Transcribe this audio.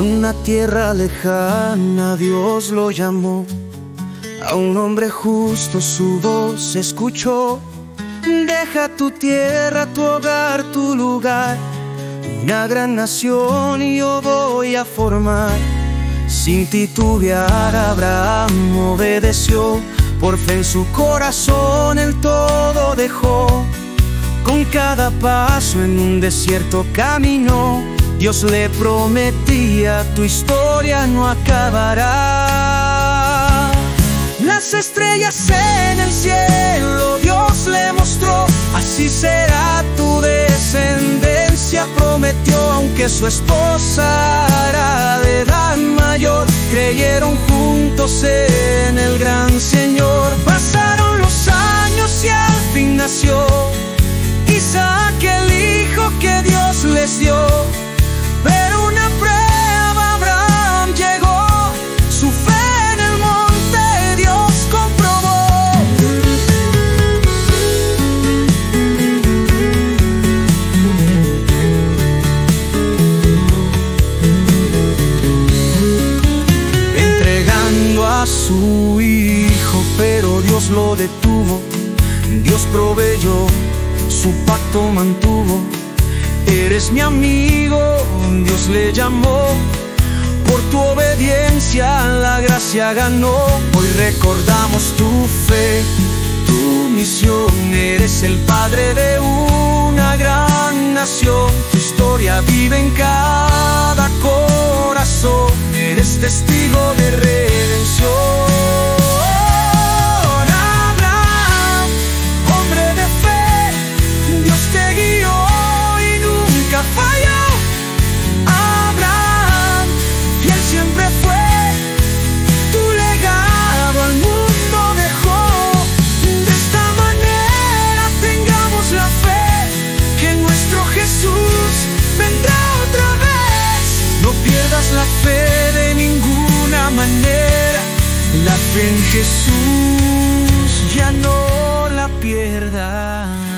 una tierra lejana Dios lo llamó. A un hombre justo su voz escuchó. Deja tu tierra, tu hogar, tu lugar, una gran nación y yo voy a formar. Sin titubear Abraham obedeció, por fe en su corazón el todo dejó. Con cada paso en un desierto caminó. Dios le prometía, tu historia no acabará. Las estrellas en el cielo Dios le mostró, así será tu descendencia, prometió. Aunque su esposa era de edad mayor, creyeron juntos en el gran Señor. Pasaron los años y al fin nació Isaac, el hijo que Dios les dio. Pero una prueba Abraham llegó, su fe en el monte Dios comprobó. Entregando a su hijo, pero Dios lo detuvo. Dios proveyó, su pacto mantuvo. Eres mi amigo, Dios le llamó. Por tu obediencia la gracia ganó. Hoy recordamos tu fe, tu misión. Eres el padre de una gran nación. Tu historia vive en cada corazón. Eres testigo de redención. La fe de ninguna manera, la fe en Jesús ya no la pierdas.